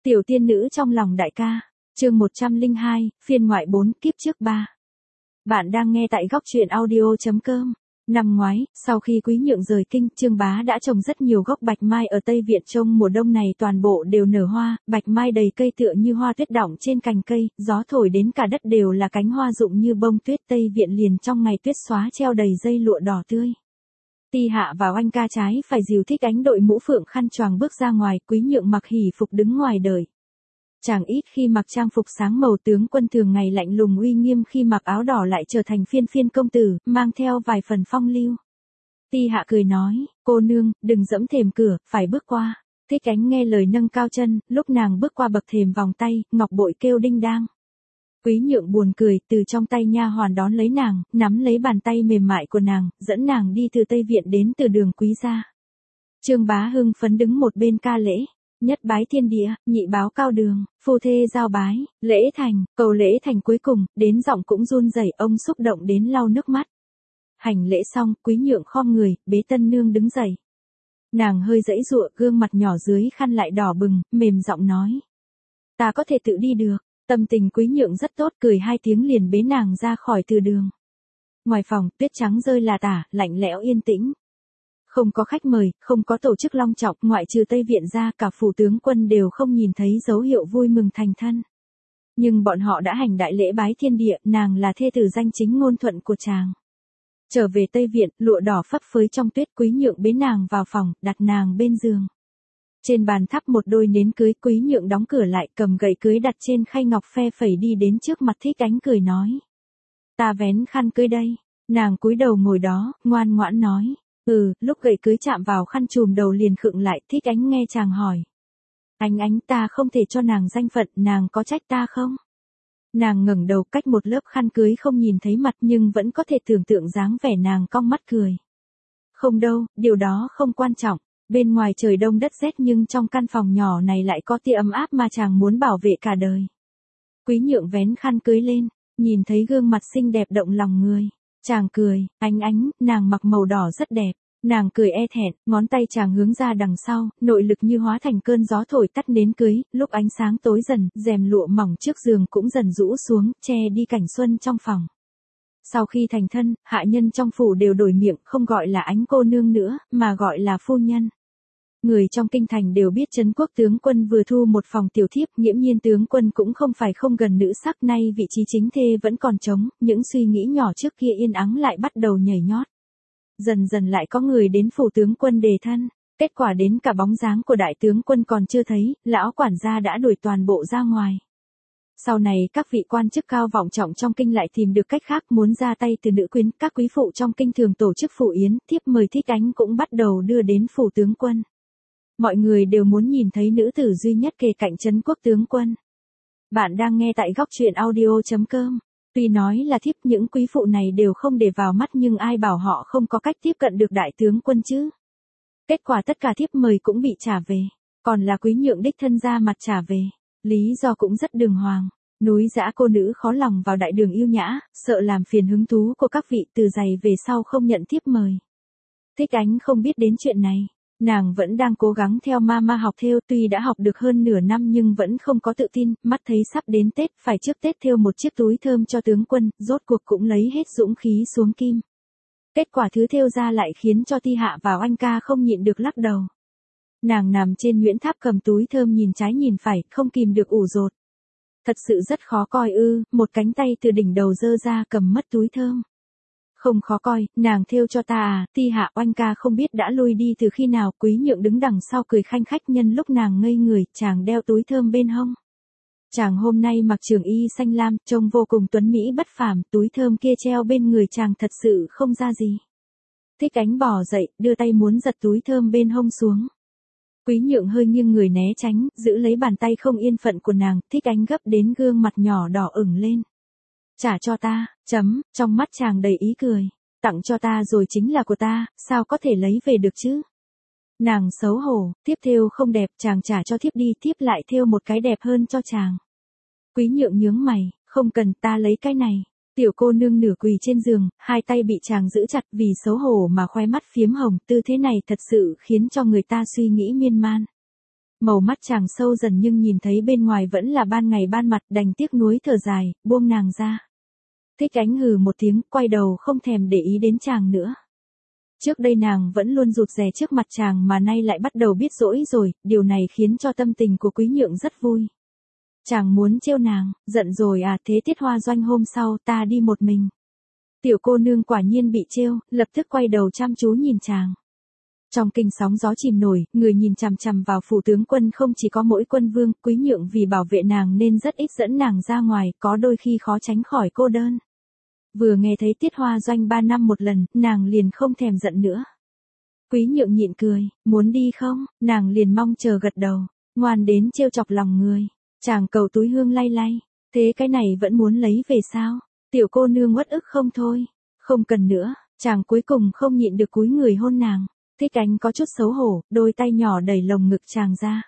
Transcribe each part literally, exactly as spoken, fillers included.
Tiểu tiên nữ trong lòng đại ca, chương một trăm lẻ hai, phiên ngoại bốn, kiếp trước ba. Bạn đang nghe tại góc truyện audio.com. Năm ngoái, sau khi Quý Nhượng rời kinh, Trương Bá đã trồng rất nhiều gốc bạch mai ở Tây Viện, trông mùa đông này toàn bộ đều nở hoa, bạch mai đầy cây tựa như hoa tuyết đọng trên cành cây, gió thổi đến cả đất đều là cánh hoa rụng như bông tuyết. Tây Viện liền trong ngày tuyết xóa treo đầy dây lụa đỏ tươi. Ti Hạ và Oanh ca trái phải dìu Thích Ánh đội mũ phượng khăn choàng bước ra ngoài, Quý Nhượng mặc hỉ phục đứng ngoài đợi. Chàng ít khi mặc trang phục sáng màu, tướng quân thường ngày lạnh lùng uy nghiêm, khi mặc áo đỏ lại trở thành phiên phiên công tử, mang theo vài phần phong lưu. Ti Hạ cười nói, cô nương, đừng dẫm thềm cửa, phải bước qua. Thích Ánh nghe lời nâng cao chân, lúc nàng bước qua bậc thềm vòng tay, ngọc bội kêu đinh đang. Quý Nhượng buồn cười, từ trong tay nha hoàn đón lấy nàng, nắm lấy bàn tay mềm mại của nàng, dẫn nàng đi từ Tây Viện đến từ đường Quý gia. Trương Bá hưng phấn đứng một bên ca lễ. Nhất bái thiên địa, nhị báo cao đường, phu thê giao bái, lễ thành, cầu lễ thành, cuối cùng, đến giọng cũng run rẩy, ông xúc động đến lau nước mắt. Hành lễ xong, Quý Nhượng khom người, bế tân nương đứng dậy. Nàng hơi giãy giụa, gương mặt nhỏ dưới khăn lại đỏ bừng, mềm giọng nói. Ta có thể tự đi được. Tâm tình Quý Nhượng rất tốt, cười hai tiếng liền bế nàng ra khỏi từ đường. Ngoài phòng, tuyết trắng rơi là tả, lạnh lẽo yên tĩnh. Không có khách mời, không có tổ chức long trọng, ngoại trừ Tây Viện ra, cả phủ tướng quân đều không nhìn thấy dấu hiệu vui mừng thành thân. Nhưng bọn họ đã hành đại lễ bái thiên địa, nàng là thê tử danh chính ngôn thuận của chàng. Trở về Tây Viện, lụa đỏ phấp phới trong tuyết, Quý Nhượng bế nàng vào phòng, đặt nàng bên giường. Trên bàn thắp một đôi nến cưới, Quý Nhượng đóng cửa lại, cầm gậy cưới đặt trên khay ngọc phe phẩy đi đến trước mặt Thích Ánh cười nói. Ta vén khăn cưới đây. Nàng cúi đầu ngồi đó, ngoan ngoãn nói. Ừ, lúc gậy cưới chạm vào khăn chùm đầu liền khựng lại. Thích Ánh nghe chàng hỏi. Ánh Ánh, ta không thể cho nàng danh phận, nàng có trách ta không? Nàng ngẩng đầu, cách một lớp khăn cưới không nhìn thấy mặt nhưng vẫn có thể tưởng tượng dáng vẻ nàng cong mắt cười. Không đâu, điều đó không quan trọng. Bên ngoài trời đông đất rét nhưng trong căn phòng nhỏ này lại có tia ấm áp mà chàng muốn bảo vệ cả đời. Quý Nhượng vén khăn cưới lên, nhìn thấy gương mặt xinh đẹp động lòng người. Chàng cười, Ánh Ánh, nàng mặc màu đỏ rất đẹp. Nàng cười e thẹn, ngón tay chàng hướng ra đằng sau, nội lực như hóa thành cơn gió thổi tắt nến cưới, lúc ánh sáng tối dần, rèm lụa mỏng trước giường cũng dần rũ xuống, che đi cảnh xuân trong phòng. Sau khi thành thân, hạ nhân trong phủ đều đổi miệng, không gọi là Ánh cô nương nữa, mà gọi là phu nhân. Người trong kinh thành đều biết Trấn Quốc tướng quân vừa thu một phòng tiểu thiếp, nghiễm nhiên tướng quân cũng không phải không gần nữ sắc, nay vị trí chính thê vẫn còn trống, những suy nghĩ nhỏ trước kia yên ắng lại bắt đầu nhảy nhót. Dần dần lại có người đến phủ tướng quân đề thân, kết quả đến cả bóng dáng của đại tướng quân còn chưa thấy, lão quản gia đã đuổi toàn bộ ra ngoài. Sau này các vị quan chức cao vọng trọng trong kinh lại tìm được cách khác muốn ra tay từ nữ quyến, các quý phụ trong kinh thường tổ chức phủ yến, thiếp mời Thích Ánh cũng bắt đầu đưa đến phủ tướng quân. Mọi người đều muốn nhìn thấy nữ tử duy nhất kề cạnh Trấn Quốc tướng quân. Bạn đang nghe tại góc truyện audio.com. Tuy nói là thiếp, những quý phụ này đều không để vào mắt nhưng ai bảo họ không có cách tiếp cận được đại tướng quân chứ. Kết quả tất cả thiếp mời cũng bị trả về, còn là Quý Nhượng đích thân ra mặt trả về. Lý do cũng rất đường hoàng. Núi dã cô nữ khó lòng vào đại đường yêu nhã, sợ làm phiền hứng thú của các vị, từ giày về sau không nhận thiếp mời. Thích Ánh không biết đến chuyện này. Nàng vẫn đang cố gắng theo mama học thêu, tuy đã học được hơn nửa năm nhưng vẫn không có tự tin, mắt thấy sắp đến Tết, phải trước Tết thêu một chiếc túi thơm cho tướng quân, rốt cuộc cũng lấy hết dũng khí xuống kim. Kết quả thứ thêu ra lại khiến cho Ti Hạ và Oanh ca không nhịn được lắc đầu. Nàng nằm trên Nguyễn Tháp cầm túi thơm nhìn trái nhìn phải, không kìm được ủ rột. Thật sự rất khó coi ư, một cánh tay từ đỉnh đầu giơ ra cầm mất túi thơm. Không khó coi, nàng thêu cho ta à? Ti Hạ Oanh ca không biết đã lui đi từ khi nào. Quý Nhượng đứng đằng sau cười khanh khách, nhân lúc nàng ngây người, chàng đeo túi thơm bên hông. Chàng hôm nay mặc trường y xanh lam, trông vô cùng tuấn mỹ bất phàm, túi thơm kia treo bên người chàng thật sự không ra gì. Thích Ánh bò dậy, đưa tay muốn giật túi thơm bên hông xuống. Quý Nhượng hơi nghiêng người né tránh, giữ lấy bàn tay không yên phận của nàng. Thích Ánh gấp đến gương mặt nhỏ đỏ ửng lên. Trả cho ta, chấm, trong mắt chàng đầy ý cười. Tặng cho ta rồi chính là của ta, sao có thể lấy về được chứ? Nàng xấu hổ, thiếp thêu không đẹp, chàng trả cho thiếp đi, thiếp lại thêu một cái đẹp hơn cho chàng. Quý Nhượng nhướng mày, không cần, ta lấy cái này. Tiểu cô nương nửa quỳ trên giường, hai tay bị chàng giữ chặt, vì xấu hổ mà khoe mắt phiếm hồng, tư thế này thật sự khiến cho người ta suy nghĩ miên man. Màu mắt chàng sâu dần nhưng nhìn thấy bên ngoài vẫn là ban ngày ban mặt, đành tiếc nuối thở dài, buông nàng ra. Thích Ánh hừ một tiếng, quay đầu không thèm để ý đến chàng nữa. Trước đây nàng vẫn luôn rụt rè trước mặt chàng mà nay lại bắt đầu biết dỗi rồi, điều này khiến cho tâm tình của Quý Nhượng rất vui. Chàng muốn trêu nàng, giận rồi à, thế Tiết Hoa Doanh hôm sau ta đi một mình. Tiểu cô nương quả nhiên bị trêu, lập tức quay đầu chăm chú nhìn chàng. Trong kinh sóng gió chìm nổi, người nhìn chằm chằm vào phủ tướng quân không chỉ có mỗi Quân Vương, Quý Nhượng vì bảo vệ nàng nên rất ít dẫn nàng ra ngoài, có đôi khi khó tránh khỏi cô đơn. Vừa nghe thấy Tiết Hoa Doanh ba năm một lần, nàng liền không thèm giận nữa. Quý Nhượng nhịn cười, muốn đi không, nàng liền mong chờ gật đầu, ngoan đến trêu chọc lòng người. Chàng cầu túi hương lay lay, thế cái này vẫn muốn lấy về sao? Tiểu cô nương uất ức không thôi, không cần nữa, chàng cuối cùng không nhịn được cúi người hôn nàng. Thích Ánh có chút xấu hổ, đôi tay nhỏ đẩy lồng ngực chàng ra.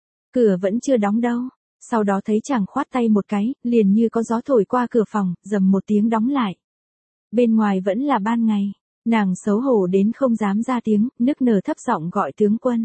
Cửa vẫn chưa đóng đâu, sau đó thấy chàng khoát tay một cái, liền như có gió thổi qua cửa phòng, rầm một tiếng đóng lại. Bên ngoài vẫn là ban ngày, nàng xấu hổ đến không dám ra tiếng, nức nở thấp giọng gọi tướng quân.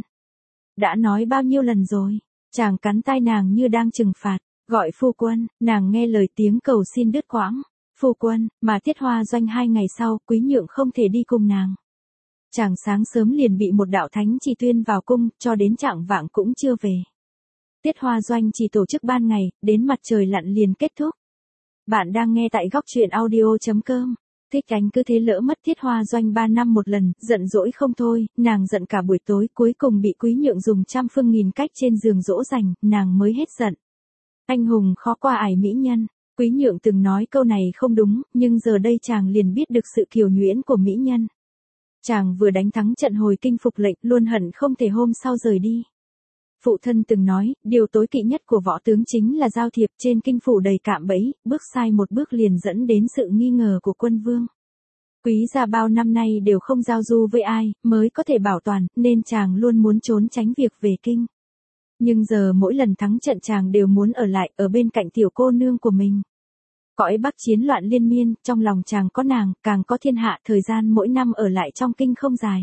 Đã nói bao nhiêu lần rồi, chàng cắn tai nàng như đang trừng phạt, gọi phu quân, nàng nghe lời tiếng cầu xin đứt quãng. Phu quân, mà Tiết Hoa Doanh hai ngày sau, Quý Nhượng không thể đi cùng nàng. Chàng sáng sớm liền bị một đạo thánh chỉ tuyên vào cung, cho đến chạng vạng cũng chưa về. Tiết Hoa Doanh chỉ tổ chức ban ngày, đến mặt trời lặn liền kết thúc. Bạn đang nghe tại góc truyện audio chấm com. Thích Ánh cứ thế lỡ mất Tiết Hoa Doanh ba năm một lần, giận dỗi không thôi, nàng giận cả buổi tối, cuối cùng bị Quý Nhượng dùng trăm phương nghìn cách trên giường dỗ dành, nàng mới hết giận. Anh hùng khó qua ải mỹ nhân. Quý Nhượng từng nói câu này không đúng, nhưng giờ đây chàng liền biết được sự kiều nhuyễn của mỹ nhân. Chàng vừa đánh thắng trận hồi kinh phục lệnh, luôn hận không thể hôm sau rời đi. Phụ thân từng nói, điều tối kỵ nhất của võ tướng chính là giao thiệp, trên kinh phủ đầy cạm bẫy, bước sai một bước liền dẫn đến sự nghi ngờ của Quân Vương. Quý gia bao năm nay đều không giao du với ai, mới có thể bảo toàn, nên chàng luôn muốn trốn tránh việc về kinh. Nhưng giờ mỗi lần thắng trận chàng đều muốn ở lại, ở bên cạnh tiểu cô nương của mình. Cõi Bắc chiến loạn liên miên, trong lòng chàng có nàng, càng có thiên hạ, thời gian mỗi năm ở lại trong kinh không dài.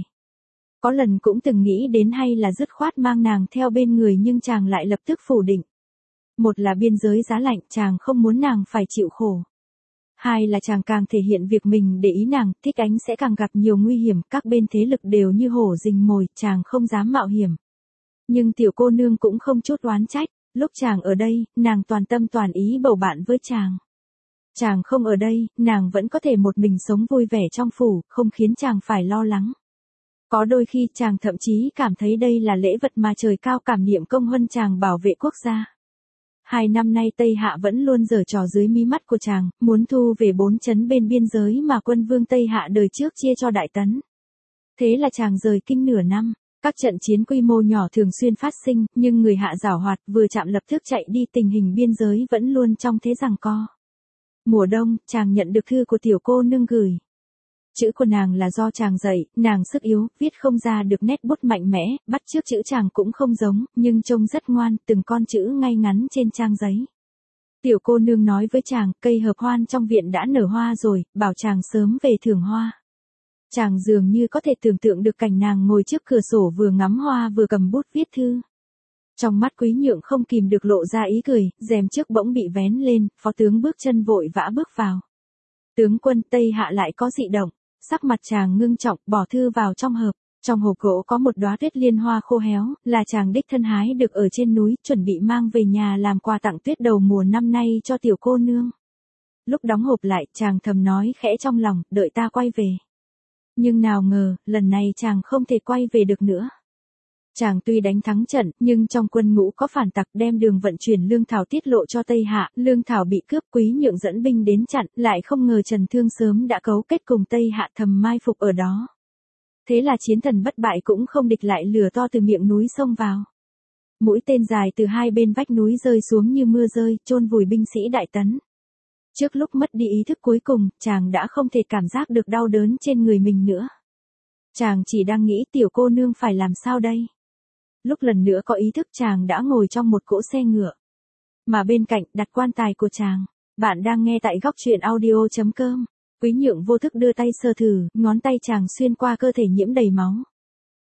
Có lần cũng từng nghĩ đến hay là dứt khoát mang nàng theo bên người nhưng chàng lại lập tức phủ định. Một là biên giới giá lạnh, chàng không muốn nàng phải chịu khổ. Hai là chàng càng thể hiện việc mình để ý nàng, Thích Ánh sẽ càng gặp nhiều nguy hiểm, các bên thế lực đều như hổ rình mồi, chàng không dám mạo hiểm. Nhưng tiểu cô nương cũng không chút oán trách, lúc chàng ở đây, nàng toàn tâm toàn ý bầu bạn với chàng. Chàng không ở đây, nàng vẫn có thể một mình sống vui vẻ trong phủ, không khiến chàng phải lo lắng. Có đôi khi chàng thậm chí cảm thấy đây là lễ vật mà trời cao cảm niệm công huân chàng bảo vệ quốc gia. Hai năm nay Tây Hạ vẫn luôn giở trò dưới mí mắt của chàng, muốn thu về bốn trấn bên biên giới mà Quân Vương Tây Hạ đời trước chia cho Đại Tấn. Thế là chàng rời kinh nửa năm, các trận chiến quy mô nhỏ thường xuyên phát sinh, nhưng người Hạ giảo hoạt vừa chạm lập tức chạy đi, tình hình biên giới vẫn luôn trong thế giằng co. Mùa đông, chàng nhận được thư của tiểu cô nương gửi. Chữ của nàng là do chàng dạy, nàng sức yếu, viết không ra được nét bút mạnh mẽ, bắt chước chữ chàng cũng không giống, nhưng trông rất ngoan, từng con chữ ngay ngắn trên trang giấy. Tiểu cô nương nói với chàng, cây hợp hoan trong viện đã nở hoa rồi, bảo chàng sớm về thưởng hoa. Chàng dường như có thể tưởng tượng được cảnh nàng ngồi trước cửa sổ vừa ngắm hoa vừa cầm bút viết thư. Trong mắt Quý Nhượng không kìm được lộ ra ý cười, rèm trước bỗng bị vén lên, phó tướng bước chân vội vã bước vào. Tướng quân, Tây Hạ lại có dị động, sắc mặt chàng ngưng trọng, bỏ thư vào trong hộp. Trong hộp gỗ có một đóa tuyết liên hoa khô héo, là chàng đích thân hái được ở trên núi, chuẩn bị mang về nhà làm quà tặng tuyết đầu mùa năm nay cho tiểu cô nương. Lúc đóng hộp lại, chàng thầm nói khẽ trong lòng, đợi ta quay về. Nhưng nào ngờ, lần này chàng không thể quay về được nữa. Chàng tuy đánh thắng trận, nhưng trong quân ngũ có phản tặc đem đường vận chuyển lương thảo tiết lộ cho Tây Hạ, lương thảo bị cướp, Quý Nhượng dẫn binh đến chặn, lại không ngờ Trần Thương sớm đã cấu kết cùng Tây Hạ thầm mai phục ở đó. Thế là chiến thần bất bại cũng không địch lại, lửa to từ miệng núi xông vào. Mũi tên dài từ hai bên vách núi rơi xuống như mưa rơi, chôn vùi binh sĩ Đại Tấn. Trước lúc mất đi ý thức cuối cùng, chàng đã không thể cảm giác được đau đớn trên người mình nữa. Chàng chỉ đang nghĩ tiểu cô nương phải làm sao đây. Lúc lần nữa có ý thức chàng đã ngồi trong một cỗ xe ngựa. Mà bên cạnh đặt quan tài của chàng. Bạn đang nghe tại góc truyện audio chấm com. Quý Nhượng vô thức đưa tay sờ thử, ngón tay chàng xuyên qua cơ thể nhiễm đầy máu.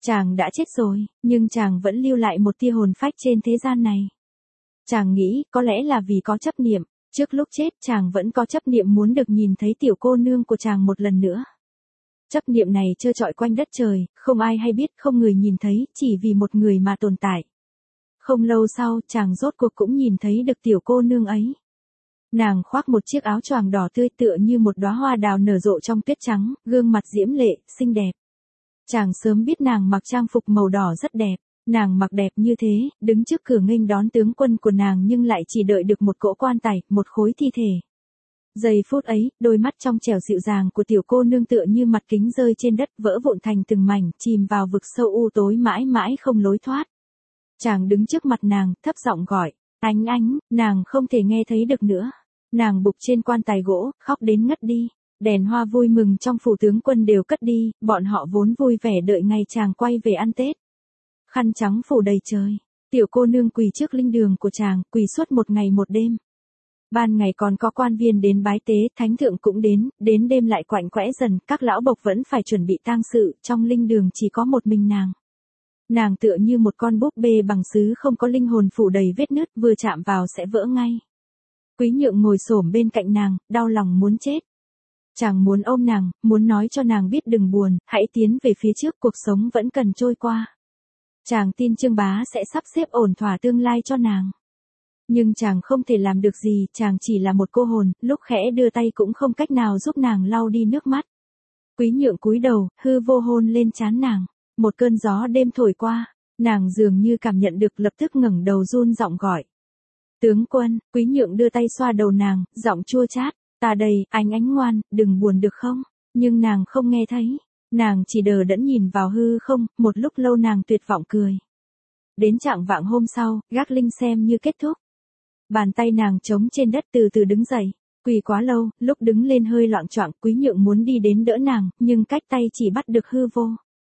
Chàng đã chết rồi, nhưng chàng vẫn lưu lại một tia hồn phách trên thế gian này. Chàng nghĩ, có lẽ là vì có chấp niệm, trước lúc chết chàng vẫn có chấp niệm muốn được nhìn thấy tiểu cô nương của chàng một lần nữa. Chấp niệm này trơ trọi quanh đất trời, không ai hay biết, không người nhìn thấy, chỉ vì một người mà tồn tại. Không lâu sau, chàng rốt cuộc cũng nhìn thấy được tiểu cô nương ấy. Nàng khoác một chiếc áo choàng đỏ tươi tựa như một đóa hoa đào nở rộ trong tuyết trắng, gương mặt diễm lệ, xinh đẹp. Chàng sớm biết nàng mặc trang phục màu đỏ rất đẹp. Nàng mặc đẹp như thế, đứng trước cửa nghênh đón tướng quân của nàng nhưng lại chỉ đợi được một cỗ quan tài, một khối thi thể. Giây phút ấy, đôi mắt trong trẻo dịu dàng của tiểu cô nương tựa như mặt kính rơi trên đất, vỡ vụn thành từng mảnh, chìm vào vực sâu u tối mãi mãi không lối thoát. Chàng đứng trước mặt nàng, thấp giọng gọi, Ánh Ánh, nàng không thể nghe thấy được nữa. Nàng bục trên quan tài gỗ, khóc đến ngất đi. Đèn hoa vui mừng trong phủ tướng quân đều cất đi, bọn họ vốn vui vẻ đợi ngày chàng quay về ăn Tết. Khăn trắng phủ đầy trời, tiểu cô nương quỳ trước linh đường của chàng, quỳ suốt một ngày một đêm. Ban ngày còn có quan viên đến bái tế, thánh thượng cũng đến, đến đêm lại quạnh quẽ dần, các lão bộc vẫn phải chuẩn bị tang sự, trong linh đường chỉ có một mình nàng. Nàng tựa như một con búp bê bằng sứ không có linh hồn, phủ đầy vết nứt, vừa chạm vào sẽ vỡ ngay. Quý Nhượng ngồi xổm bên cạnh nàng, đau lòng muốn chết. Chàng muốn ôm nàng, muốn nói cho nàng biết đừng buồn, hãy tiến về phía trước, cuộc sống vẫn cần trôi qua. Chàng tin Trương Bá sẽ sắp xếp ổn thỏa tương lai cho nàng. Nhưng chàng không thể làm được gì, chàng chỉ là một cô hồn, lúc khẽ đưa tay cũng không cách nào giúp nàng lau đi nước mắt. Quý Nhượng cúi đầu, hư vô hôn lên trán nàng. Một cơn gió đêm thổi qua, nàng dường như cảm nhận được, lập tức ngẩng đầu run giọng gọi. Tướng quân. Quý Nhượng đưa tay xoa đầu nàng, giọng chua chát, ta đây, Ánh Ánh ngoan, đừng buồn được không? Nhưng nàng không nghe thấy. Nàng chỉ đờ đẫn nhìn vào hư không, một lúc lâu nàng tuyệt vọng cười. Đến chạng vạng hôm sau, gác linh xem như kết thúc. Bàn tay nàng trống trên đất từ từ đứng dậy. Quỳ quá lâu, lúc đứng lên hơi loạng choạng, Quý Nhượng muốn đi đến đỡ nàng, nhưng cách tay chỉ bắt được hư vô.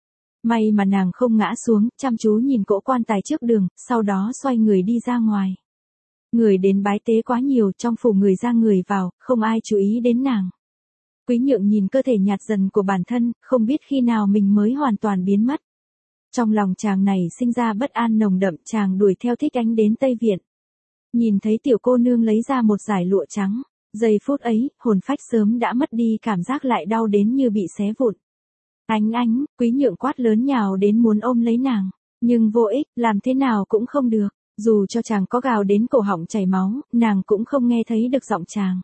May mà nàng không ngã xuống, chăm chú nhìn cỗ quan tài trước đường, sau đó xoay người đi ra ngoài. Người đến bái tế quá nhiều, trong phủ người ra người vào, không ai chú ý đến nàng. Quý Nhượng nhìn cơ thể nhạt dần của bản thân, không biết khi nào mình mới hoàn toàn biến mất. Trong lòng chàng này sinh ra bất an nồng đậm, chàng đuổi theo Thích Ánh đến Tây Viện. Nhìn thấy tiểu cô nương lấy ra một dải lụa trắng, giây phút ấy, hồn phách sớm đã mất đi, cảm giác lại đau đến như bị xé vụn. Ánh Ánh, Quý Nhượng quát lớn nhào đến muốn ôm lấy nàng, nhưng vô ích, làm thế nào cũng không được. Dù cho chàng có gào đến cổ họng chảy máu, nàng cũng không nghe thấy được giọng chàng.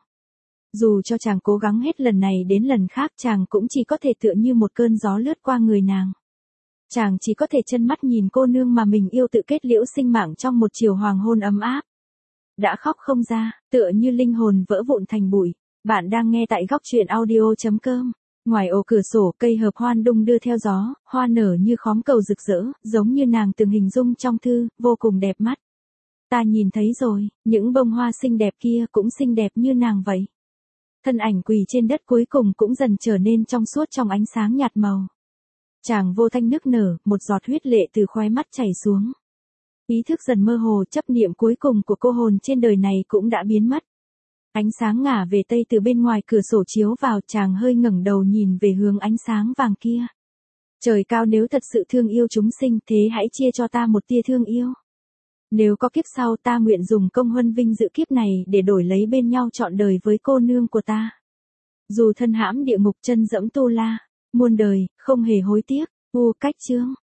Dù cho chàng cố gắng hết lần này đến lần khác, chàng cũng chỉ có thể tựa như một cơn gió lướt qua người nàng. Chàng chỉ có thể chân mắt nhìn cô nương mà mình yêu tự kết liễu sinh mạng trong một chiều hoàng hôn ấm áp. Đã khóc không ra, tựa như linh hồn vỡ vụn thành bụi. Bạn đang nghe tại góc truyện audio chấm com. Ngoài ô cửa sổ, cây hợp hoan đung đưa theo gió, hoa nở như khóm cầu rực rỡ, giống như nàng từng hình dung trong thư, vô cùng đẹp mắt. Ta nhìn thấy rồi, những bông hoa xinh đẹp kia cũng xinh đẹp như nàng vậy. Thân ảnh quỳ trên đất cuối cùng cũng dần trở nên trong suốt trong ánh sáng nhạt màu. Chàng vô thanh nức nở, một giọt huyết lệ từ khóe mắt chảy xuống. Ý thức dần mơ hồ, chấp niệm cuối cùng của cô hồn trên đời này cũng đã biến mất. Ánh sáng ngả về tây từ bên ngoài cửa sổ chiếu vào, chàng hơi ngẩng đầu nhìn về hướng ánh sáng vàng kia. Trời cao, nếu thật sự thương yêu chúng sinh, thế hãy chia cho ta một tia thương yêu. Nếu có kiếp sau, ta nguyện dùng công huân vinh dự kiếp này để đổi lấy bên nhau trọn đời với cô nương của ta. Dù thân hãm địa ngục, chân dẫm tu la, muôn đời, không hề hối tiếc. U cách chương.